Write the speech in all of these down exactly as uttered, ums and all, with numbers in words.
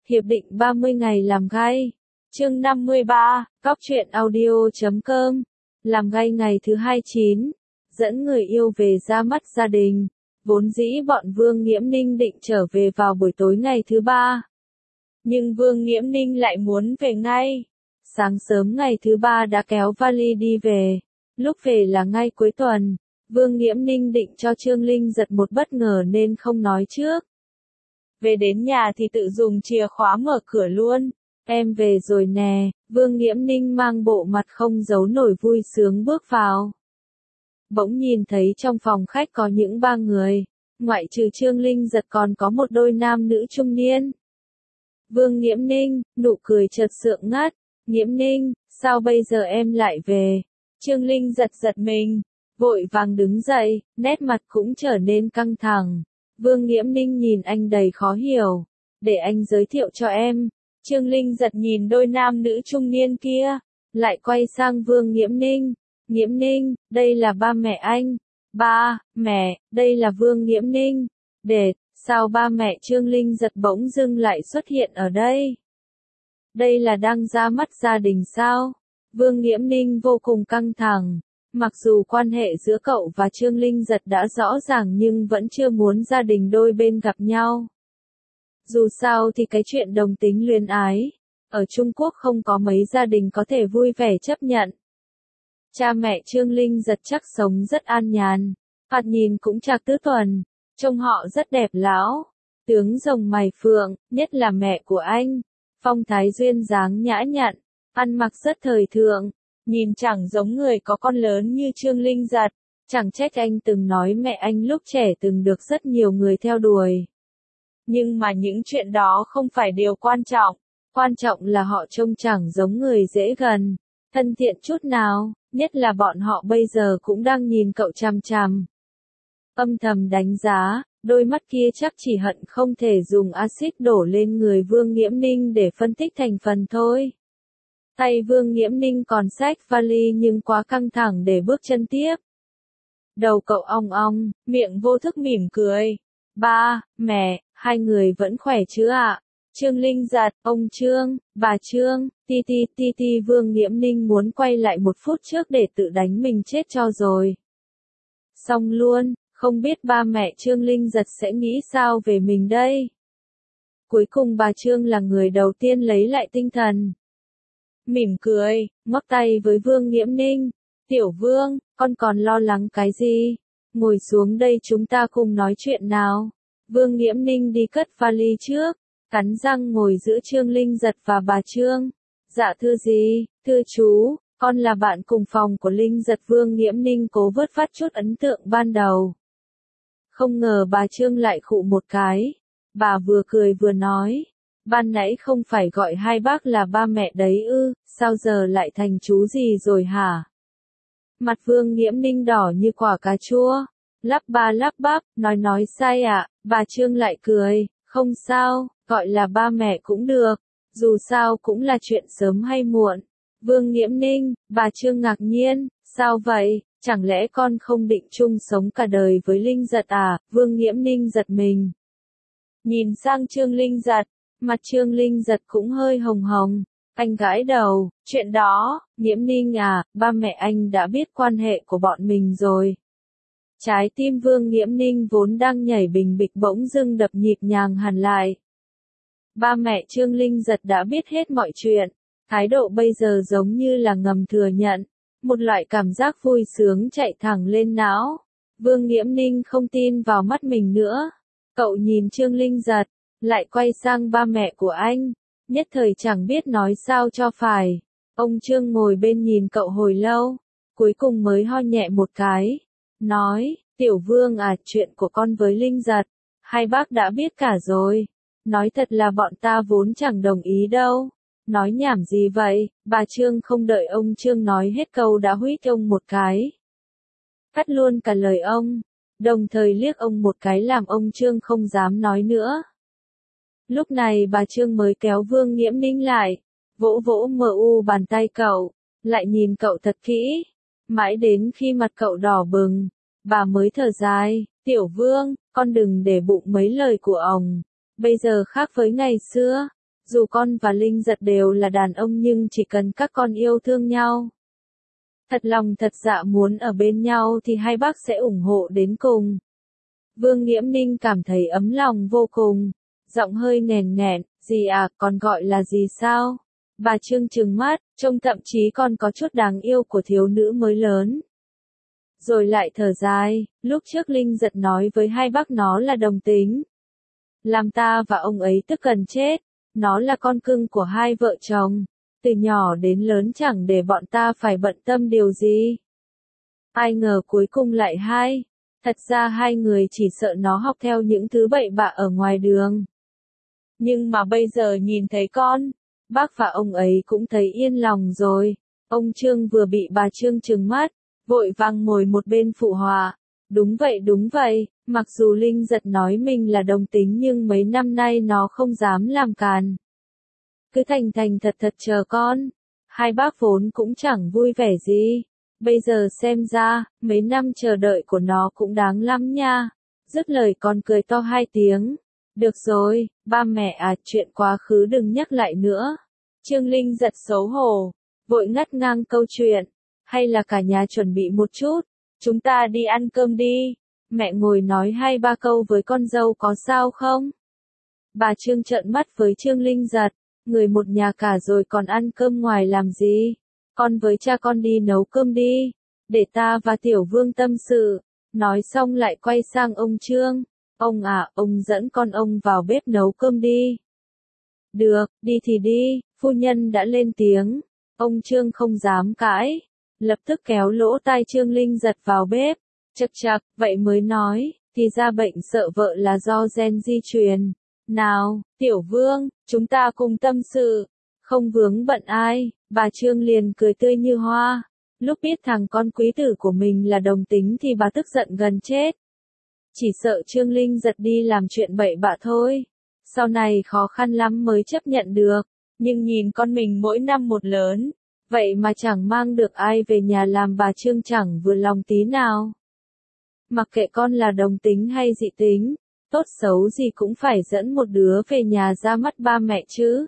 Hiệp định ba mươi ngày làm gay. Chương năm mươi ba, Cóc truyện audio chấm com. Làm gay ngày thứ hai mươi chín. Dẫn người yêu về ra mắt gia đình. Vốn dĩ bọn Vương Nghiễm Ninh định trở về vào buổi tối ngày thứ ba. Nhưng Vương Nghiễm Ninh lại muốn về ngay. Sáng sớm ngày thứ ba đã kéo vali đi về. Lúc về là ngay cuối tuần. Vương Nghiễm Ninh định cho Trương Linh giật một bất ngờ nên không nói trước. Về đến nhà thì tự dùng chìa khóa mở cửa luôn. Em về rồi nè, Vương Nghiễm Ninh mang bộ mặt không giấu nổi vui sướng bước vào. Bỗng nhìn thấy trong phòng khách có những ba người, ngoại trừ Trương Linh giật còn có một đôi nam nữ trung niên. Vương Nghiễm Ninh, nụ cười chợt sượng ngắt, Nghiễm Ninh, sao bây giờ em lại về? Trương Linh giật giật mình, vội vàng đứng dậy, nét mặt cũng trở nên căng thẳng. Vương Nghiễm Ninh nhìn anh đầy khó hiểu, để anh giới thiệu cho em. Trương Linh giật nhìn đôi nam nữ trung niên kia, lại quay sang Vương Nghiễm Ninh. Nghiễm Ninh, đây là ba mẹ anh. Ba, mẹ, đây là Vương Nghiễm Ninh. Để, sao ba mẹ Trương Linh giật bỗng dưng lại xuất hiện ở đây? Đây là đang ra mắt gia đình sao? Vương Nghiễm Ninh vô cùng căng thẳng. Mặc dù quan hệ giữa cậu và Trương Linh giật đã rõ ràng nhưng vẫn chưa muốn gia đình đôi bên gặp nhau. Dù sao thì cái chuyện đồng tính luyến ái, ở Trung Quốc không có mấy gia đình có thể vui vẻ chấp nhận. Cha mẹ Trương Linh giật chắc sống rất an nhàn, thoạt nhìn cũng trạc tứ tuần, trông họ rất đẹp lão, tướng rồng mày phượng, nhất là mẹ của anh, phong thái duyên dáng nhã nhặn, ăn mặc rất thời thượng, nhìn chẳng giống người có con lớn như Trương Linh giật, chẳng trách anh từng nói mẹ anh lúc trẻ từng được rất nhiều người theo đuổi. Nhưng mà những chuyện đó không phải điều quan trọng, quan trọng là họ trông chẳng giống người dễ gần, thân thiện chút nào, nhất là bọn họ bây giờ cũng đang nhìn cậu chằm chằm. Âm thầm đánh giá, đôi mắt kia chắc chỉ hận không thể dùng axit đổ lên người Vương Nghiễm Ninh để phân tích thành phần thôi. Tay Vương Nghiễm Ninh còn xách vali nhưng quá căng thẳng để bước chân tiếp. Đầu cậu ong ong, miệng vô thức mỉm cười. Ba, mẹ, hai người vẫn khỏe chứ ạ? Trương Linh giật, ông Trương, bà Trương, ti ti ti ti Vương Nghiễm Ninh muốn quay lại một phút trước để tự đánh mình chết cho rồi. Xong luôn, không biết ba mẹ Trương Linh giật sẽ nghĩ sao về mình đây? Cuối cùng bà Trương là người đầu tiên lấy lại tinh thần. Mỉm cười, ngoắc tay với Vương Nghiễm Ninh. Tiểu Vương, con còn lo lắng cái gì? Ngồi xuống đây chúng ta cùng nói chuyện nào. Vương Nghiễm Ninh đi cất vali trước, cắn răng ngồi giữa Trương Linh giật và bà Trương. Dạ thưa gì, thưa chú, con là bạn cùng phòng của Linh giật. Vương Nghiễm Ninh cố vớt vát chút ấn tượng ban đầu. Không ngờ bà Trương lại khụ một cái. Bà vừa cười vừa nói. Ban nãy không phải gọi hai bác là ba mẹ đấy ư, sao giờ lại thành chú gì rồi hả? Mặt Vương Nghiễm Ninh đỏ như quả cà chua, lắp ba lắp bắp, nói nói sai ạ, à? Bà Trương lại cười, không sao, gọi là ba mẹ cũng được, dù sao cũng là chuyện sớm hay muộn. Vương Nghiễm Ninh, bà Trương ngạc nhiên, sao vậy, chẳng lẽ con không định chung sống cả đời với Linh giật à? Vương Nghiễm Ninh giật mình. Nhìn sang Trương Linh giật, mặt Trương Linh giật cũng hơi hồng hồng. Anh gãi đầu, chuyện đó, Nghiễm Ninh à, ba mẹ anh đã biết quan hệ của bọn mình rồi. Trái tim Vương Nghiễm Ninh vốn đang nhảy bình bịch bỗng dưng đập nhịp nhàng hẳn lại. Ba mẹ Trương Linh giật đã biết hết mọi chuyện, thái độ bây giờ giống như là ngầm thừa nhận, một loại cảm giác vui sướng chạy thẳng lên não. Vương Nghiễm Ninh không tin vào mắt mình nữa. Cậu nhìn Trương Linh giật, lại quay sang ba mẹ của anh. Nhất thời chẳng biết nói sao cho phải. Ông Trương ngồi bên nhìn cậu hồi lâu, cuối cùng mới ho nhẹ một cái. Nói, Tiểu Vương à, chuyện của con với Linh giật, hai bác đã biết cả rồi. Nói thật là bọn ta vốn chẳng đồng ý đâu. Nói nhảm gì vậy, bà Trương không đợi ông Trương nói hết câu đã huýt ông một cái. Cắt luôn cả lời ông, đồng thời liếc ông một cái làm ông Trương không dám nói nữa. Lúc này bà Trương mới kéo Vương Nghiễm Ninh lại, vỗ vỗ mờ u bàn tay cậu, lại nhìn cậu thật kỹ. Mãi đến khi mặt cậu đỏ bừng, bà mới thở dài, Tiểu Vương, con đừng để bụng mấy lời của ông. Bây giờ khác với ngày xưa, Dù con và Linh Giật đều là đàn ông nhưng chỉ cần các con yêu thương nhau, thật lòng thật dạ muốn ở bên nhau thì hai bác sẽ ủng hộ đến cùng. Vương Nghiễm Ninh cảm thấy ấm lòng vô cùng, giọng hơi nghèn nghẹn, gì à, còn gọi là gì sao? Bà Trương trừng mắt, trông thậm chí còn có chút đáng yêu của thiếu nữ mới lớn. Rồi lại thở dài, lúc trước Linh Giật nói với hai bác nó là đồng tính. Làm ta và ông ấy tức gần chết, nó là con cưng của hai vợ chồng, từ nhỏ đến lớn chẳng để bọn ta phải bận tâm điều gì. Ai ngờ cuối cùng lại hai, thật ra hai người chỉ sợ nó học theo những thứ bậy bạ ở ngoài đường. Nhưng mà bây giờ nhìn thấy con, bác và ông ấy cũng thấy yên lòng rồi. Ông Trương vừa bị bà Trương trừng mắt, vội vàng ngồi một bên phụ họa. Đúng vậy đúng vậy, mặc dù Linh Giật nói mình là đồng tính nhưng mấy năm nay nó không dám làm càn. Cứ thành thành thật thật chờ con. Hai bác vốn cũng chẳng vui vẻ gì. Bây giờ xem ra, mấy năm chờ đợi của nó cũng đáng lắm nha. Dứt lời còn cười to hai tiếng. Được rồi, ba mẹ à, chuyện quá khứ đừng nhắc lại nữa. Trương Linh Giật xấu hổ, vội ngắt ngang câu chuyện. Hay là cả nhà chuẩn bị một chút, chúng ta đi ăn cơm đi. Mẹ ngồi nói hai ba câu với con dâu có sao không? Bà Trương trợn mắt với Trương Linh Giật, người một nhà cả rồi còn ăn cơm ngoài làm gì? Con với cha con đi nấu cơm đi, để ta và Tiểu Vương tâm sự. Nói xong lại quay sang ông Trương. Ông à, ông dẫn con ông vào bếp nấu cơm đi. Được, đi thì đi, phu nhân đã lên tiếng. Ông Trương không dám cãi, lập tức kéo lỗ tai Trương Linh Giật vào bếp. Chậc chậc, vậy mới nói, thì ra bệnh sợ vợ là do gen di truyền. Nào, Tiểu Vương, chúng ta cùng tâm sự, không vướng bận ai. Bà Trương liền cười tươi như hoa. Lúc biết thằng con quý tử của mình là đồng tính thì bà tức giận gần chết. Chỉ sợ Trương Linh Giật đi làm chuyện bậy bạ thôi. Sau này khó khăn lắm mới chấp nhận được. Nhưng nhìn con mình mỗi năm một lớn, vậy mà chẳng mang được ai về nhà làm bà Trương chẳng vừa lòng tí nào. Mặc kệ con là đồng tính hay dị tính, tốt xấu gì cũng phải dẫn một đứa về nhà ra mắt ba mẹ chứ.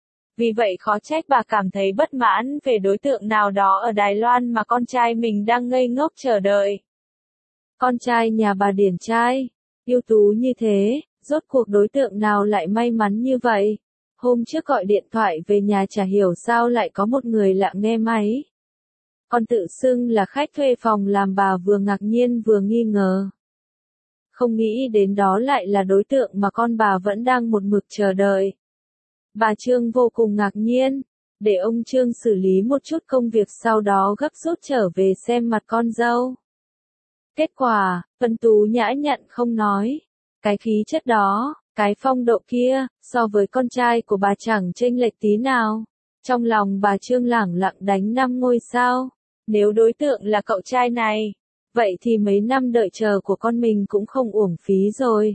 Vì vậy khó trách bà cảm thấy bất mãn về đối tượng nào đó ở Đài Loan mà con trai mình đang ngây ngốc chờ đợi. Con trai nhà bà điển trai, ưu tú như thế, rốt cuộc đối tượng nào lại may mắn như vậy? Hôm trước gọi điện thoại về nhà chả hiểu sao lại có một người lạ nghe máy. Còn tự xưng là khách thuê phòng làm bà vừa ngạc nhiên vừa nghi ngờ. Không nghĩ đến đó lại là đối tượng mà con bà vẫn đang một mực chờ đợi. Bà Trương vô cùng ngạc nhiên, để ông Trương xử lý một chút công việc sau đó gấp rút trở về xem mặt con dâu. Kết quả, Vân Tú nhã nhặn không nói. Cái khí chất đó, cái phong độ kia, so với con trai của bà chẳng chênh lệch tí nào. Trong lòng bà Trương lẳng lặng đánh năm ngôi sao. Nếu đối tượng là cậu trai này, vậy thì mấy năm đợi chờ của con mình cũng không uổng phí rồi.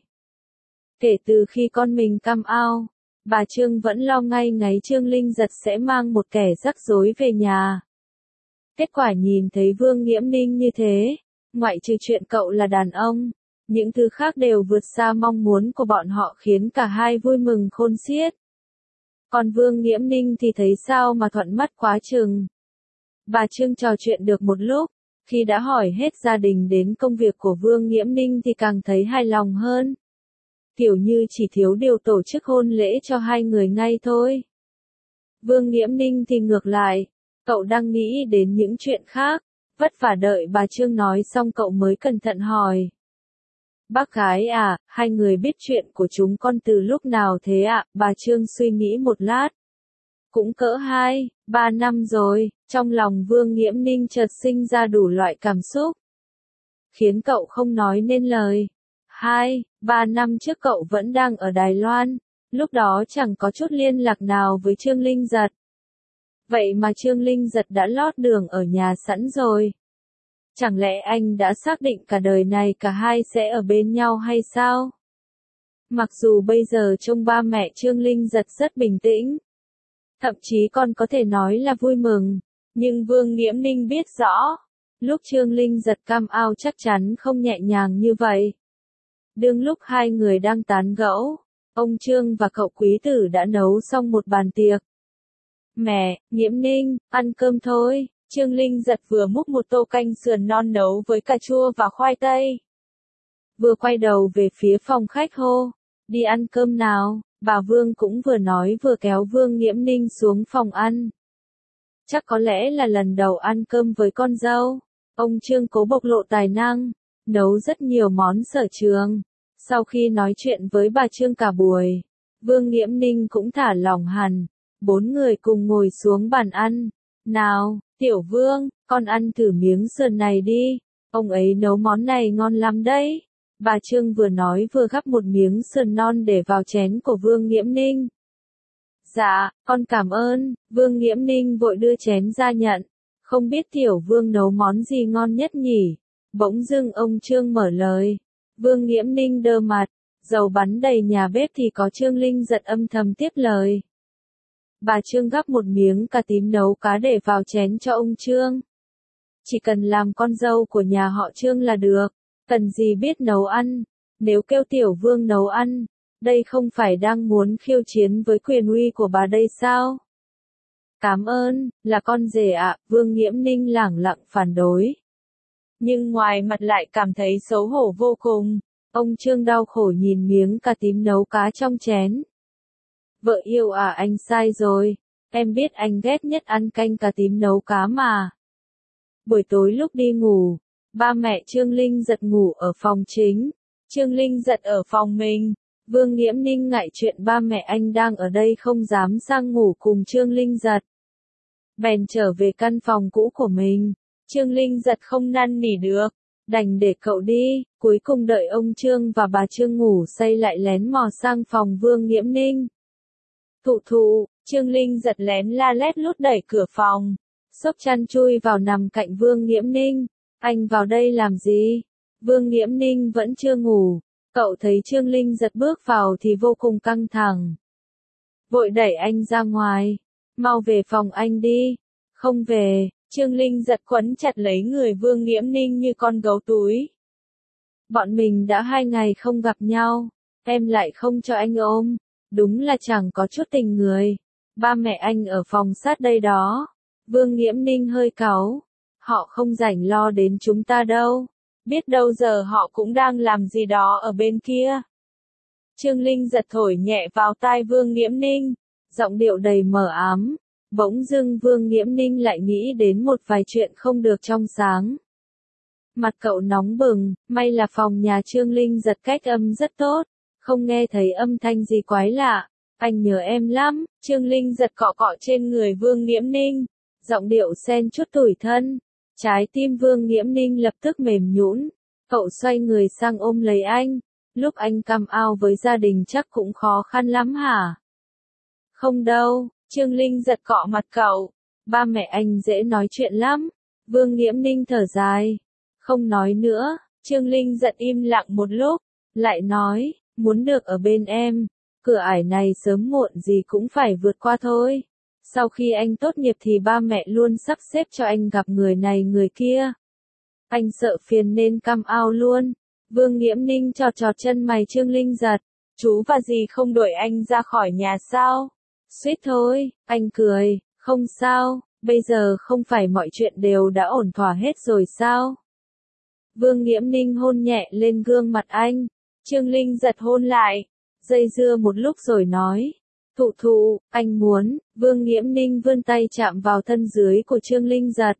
Kể từ khi con mình come out, bà Trương vẫn lo ngay ngáy Trương Linh Giật sẽ mang một kẻ rắc rối về nhà. Kết quả nhìn thấy Vương Nghiễm Ninh như thế, ngoại trừ chuyện cậu là đàn ông, những thứ khác đều vượt xa mong muốn của bọn họ khiến cả hai vui mừng khôn xiết. Còn Vương Nghiễm Ninh thì thấy sao mà thuận mắt quá chừng. Bà Trương trò chuyện được một lúc, khi đã hỏi hết gia đình đến công việc của Vương Nghiễm Ninh thì càng thấy hài lòng hơn. Kiểu như chỉ thiếu điều tổ chức hôn lễ cho hai người ngay thôi. Vương Nghiễm Ninh thì ngược lại, cậu đang nghĩ đến những chuyện khác, vất vả đợi bà Trương nói xong cậu mới cẩn thận hỏi. Bác gái à, hai người biết chuyện của chúng con từ lúc nào thế ạ? À? Bà Trương suy nghĩ một lát. Cũng cỡ hai, ba năm rồi, trong lòng Vương Nghiễm Ninh chợt sinh ra đủ loại cảm xúc. Khiến cậu không nói nên lời. Hai, ba năm trước cậu vẫn đang ở Đài Loan, lúc đó chẳng có chút liên lạc nào với Trương Linh Giật. Vậy mà Trương Linh Giật đã lót đường ở nhà sẵn rồi. Chẳng lẽ anh đã xác định cả đời này cả hai sẽ ở bên nhau hay sao? Mặc dù bây giờ trông ba mẹ Trương Linh Giật rất bình tĩnh, thậm chí còn có thể nói là vui mừng, nhưng Vương Nghiễm Ninh biết rõ, lúc Trương Linh Giật come out chắc chắn không nhẹ nhàng như vậy. Đương lúc hai người đang tán gẫu, ông Trương và cậu quý tử đã nấu xong một bàn tiệc. Mẹ, Nghiễm Ninh, ăn cơm thôi. Trương Linh Giật vừa múc một tô canh sườn non nấu với cà chua và khoai tây. Vừa quay đầu về phía phòng khách hô, đi ăn cơm nào. Bà Vương cũng vừa nói vừa kéo Vương Nghiễm Ninh xuống phòng ăn. Chắc có lẽ là lần đầu ăn cơm với con dâu. Ông Trương cố bộc lộ tài năng, nấu rất nhiều món sở trường. Sau khi nói chuyện với bà Trương cả buổi, Vương Nghiễm Ninh cũng thả lỏng hẳn. Bốn người cùng ngồi xuống bàn ăn. Nào, Tiểu Vương, con ăn thử miếng sườn này đi. Ông ấy nấu món này ngon lắm đấy. Bà Trương vừa nói vừa gắp một miếng sườn non để vào chén của Vương Nghiễm Ninh. Dạ, con cảm ơn. Vương Nghiễm Ninh vội đưa chén ra nhận. Không biết Tiểu Vương nấu món gì ngon nhất nhỉ? Bỗng dưng ông Trương mở lời. Vương Nghiễm Ninh đơ mặt, dầu bắn đầy nhà bếp thì có Trương Linh Giật âm thầm tiếp lời. Bà Trương gắp một miếng cà tím nấu cá để vào chén cho ông Trương. Chỉ cần làm con dâu của nhà họ Trương là được, cần gì biết nấu ăn. Nếu kêu Tiểu Vương nấu ăn, đây không phải đang muốn khiêu chiến với quyền uy của bà đây sao? Cảm ơn, là con rể ạ. Vương Nghiễm Ninh lẳng lặng phản đối. Nhưng ngoài mặt lại cảm thấy xấu hổ vô cùng. Ông Trương đau khổ nhìn miếng cà tím nấu cá trong chén. Vợ yêu à, anh sai rồi. Em biết anh ghét nhất ăn canh cà tím nấu cá mà. Buổi tối lúc đi ngủ, ba mẹ Trương Linh Giật ngủ ở phòng chính. Trương Linh Giật ở phòng mình. Vương Nghiễm Ninh ngại chuyện ba mẹ anh đang ở đây không dám sang ngủ cùng Trương Linh Giật. Bèn trở về căn phòng cũ của mình. Trương Linh Giật không năn nỉ được, đành để cậu đi. Cuối cùng đợi ông Trương và bà Trương ngủ say lại lén mò sang phòng Vương Nghiễm Ninh. Thụ thụ, Trương Linh Giật lén la lét lút đẩy cửa phòng, xốc chăn chui vào nằm cạnh Vương Nghiễm Ninh. Anh vào đây làm gì? Vương Nghiễm Ninh vẫn chưa ngủ. Cậu thấy Trương Linh Giật bước vào thì vô cùng căng thẳng. Vội đẩy anh ra ngoài. Mau về phòng anh đi. Không về. Trương Linh Giật quấn chặt lấy người Vương Nghiễm Ninh như con gấu túi. Bọn mình đã hai ngày không gặp nhau. Em lại không cho anh ôm. Đúng là chẳng có chút tình người. Ba mẹ anh ở phòng sát đây đó. Vương Nghiễm Ninh hơi cáu. Họ không rảnh lo đến chúng ta đâu. Biết đâu giờ họ cũng đang làm gì đó ở bên kia. Trương Linh Giật thổi nhẹ vào tai Vương Nghiễm Ninh, giọng điệu đầy mờ ám. Bỗng dưng Vương Nghiễm Ninh lại nghĩ đến một vài chuyện không được trong sáng. Mặt cậu nóng bừng, may là phòng nhà Trương Linh Giật cách âm rất tốt, không nghe thấy âm thanh gì quái lạ. Anh nhớ em lắm. Trương Linh Giật cọ cọ trên người Vương Nghiễm Ninh, giọng điệu xen chút tủi thân. Trái tim Vương Nghiễm Ninh lập tức mềm nhũn. Cậu xoay người sang ôm lấy anh. Lúc anh cam ao với gia đình chắc cũng khó khăn lắm hả? Không đâu. Trương Linh Giật cọ mặt cậu. Ba mẹ anh dễ nói chuyện lắm. Vương Nghiễm Ninh thở dài. Không nói nữa. Trương Linh Giật im lặng một lúc. Lại nói, muốn được ở bên em. Cửa ải này sớm muộn gì cũng phải vượt qua thôi. Sau khi anh tốt nghiệp thì ba mẹ luôn sắp xếp cho anh gặp người này người kia. Anh sợ phiền nên cam ao luôn. Vương Nghiễm Ninh chọt chọt chân mày Trương Linh Giật. Chú và dì không đuổi anh ra khỏi nhà sao? Suýt thôi, anh cười. Không sao, bây giờ không phải mọi chuyện đều đã ổn thỏa hết rồi sao? Vương Nghiễm Ninh hôn nhẹ lên gương mặt anh. Trương Linh Giật hôn lại. Dây dưa một lúc rồi nói. Thụ thụ, anh muốn. Vương Nghiễm Ninh vươn tay chạm vào thân dưới của Trương Linh Giật.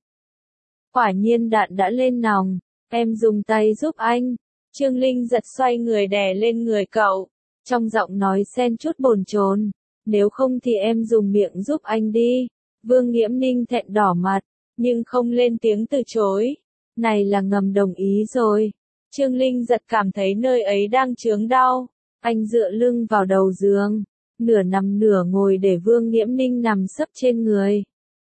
Quả nhiên đạn đã lên nòng. Em dùng tay giúp anh. Trương Linh Giật xoay người đè lên người cậu. Trong giọng nói xen chút bồn chồn. Nếu không thì em dùng miệng giúp anh đi. Vương Nghiễm Ninh thẹn đỏ mặt, nhưng không lên tiếng từ chối. Này là ngầm đồng ý rồi. Trương Linh Giật cảm thấy nơi ấy đang chướng đau. Anh dựa lưng vào đầu giường, nửa nằm nửa ngồi để Vương Nghiễm Ninh nằm sấp trên người.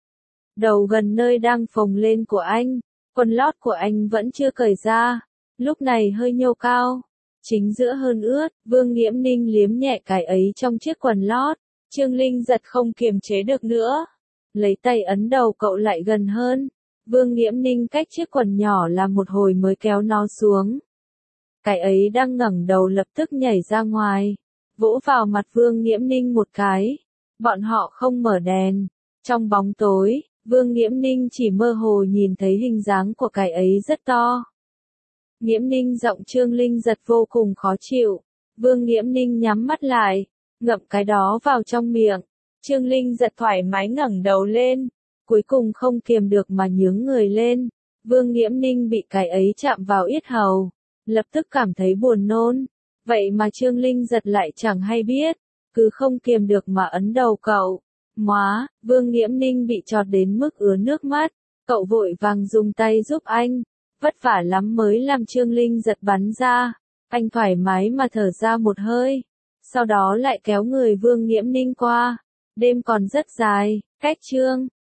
Đầu gần nơi đang phồng lên của anh, quần lót của anh vẫn chưa cởi ra, lúc này hơi nhô cao, chính giữa hơn ướt. Vương Nghiễm Ninh liếm nhẹ cái ấy trong chiếc quần lót. Trương Linh Giật không kiềm chế được nữa, lấy tay ấn đầu cậu lại gần hơn. Vương Nghiễm Ninh cách chiếc quần nhỏ là một hồi mới kéo nó xuống. Cái ấy đang ngẩng đầu lập tức nhảy ra ngoài. vỗ vào mặt Vương Nghiễm Ninh một cái. Bọn họ không mở đèn. Trong bóng tối, Vương Nghiễm Ninh chỉ mơ hồ nhìn thấy hình dáng của cái ấy rất to. Nghiễm Ninh giọng Trương Linh giật vô cùng khó chịu. Vương Nghiễm Ninh nhắm mắt lại, ngậm cái đó vào trong miệng. Trương Linh giật thoải mái ngẩng đầu lên, cuối cùng không kiềm được mà nhướng người lên. Vương Nghiễm Ninh bị cái ấy chạm vào yết hầu, lập tức cảm thấy buồn nôn. Vậy mà Trương Linh giật lại chẳng hay biết, cứ không kiềm được mà ấn đầu cậu. Móa, Vương Nghiễm Ninh bị chọt đến mức ứa nước mắt, cậu vội vàng dùng tay giúp anh, vất vả lắm mới làm Trương Linh giật bắn ra. Anh thoải mái mà thở ra một hơi, sau đó lại kéo người Vương Nghiễm Ninh qua. Đêm còn rất dài, cách Trương